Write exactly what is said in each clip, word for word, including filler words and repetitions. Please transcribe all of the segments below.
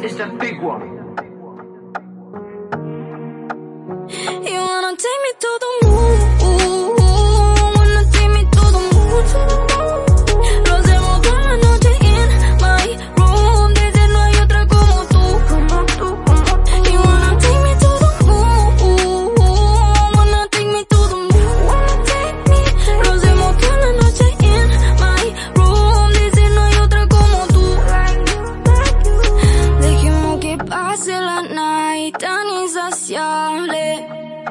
It's the big one. You wanna take me to the moon, wanna take me to the moon, to the moon. Lo hacemos toda la noche in my room. Dice no hay otra como tú, como tú, como tú. You wanna take me to the moon, wanna take me to the moon, wanna take me. Lo hacemos toda la noche in my room. Dice no hay otra como tú. Dejemos que pase la night tan insaciable.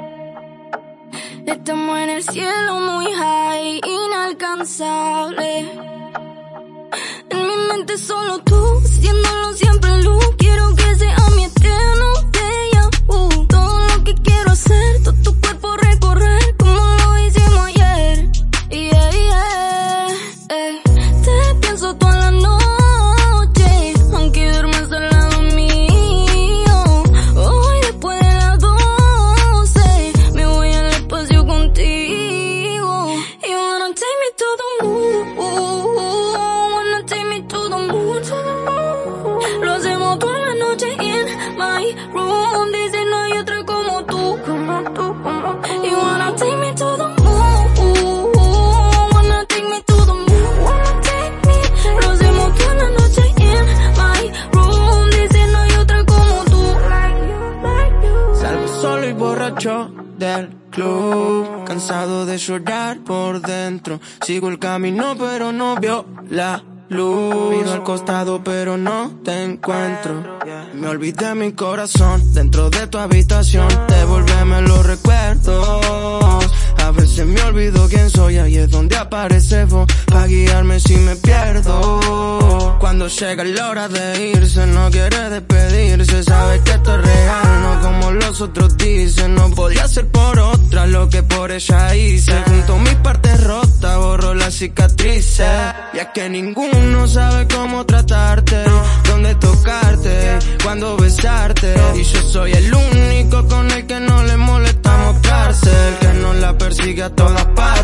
Estamos en el cielo muy high, inalcanzable. En mi mente solo tú, siéndolo siempre luz. Quiero que sea mi eterno déjà vu. Todo lo que quiero hacer, todo tu cuerpo recorrer, como lo hicimos ayer. Yeah, yeah, eh. Te pienso toda la noche, aunque duermas al lado mío. Hoy después de las doce, me voy al espacio contigo. You wanna take me to the moon, wanna take me to the moon, to the moon. Lo hacemos toda la noche in my room. Dice no hay otra como tú, como tú, como tú. You wanna take me to the moon, wanna take me to the moon, wanna take me. Lo hacemos toda la noche in my room. Dice no hay otra como tú. Salgo solo y borracho del club, cansado de llorar por dentro. Sigo el camino pero no veo la luz. Miro al costado pero no te encuentro. Me olvidé mi corazón dentro de tu habitación. Devuélveme los recuerdos. A veces me olvido quién soy, ahí es donde aparece vos, pa' guiarme si me pierdo. Cuando llega la hora de irse, no quiere despedirse. Sabe que esto es real, no como los otros dicen. No podía ser por otra lo que por ella hice. Junto mis partes rotas, borro las cicatrices. Y es que ninguno sabe cómo tratarte, dónde tocarte, cuándo besarte. Y yo soy el único con el que no le molesta mostrarse, el que no la persigue a todas partes.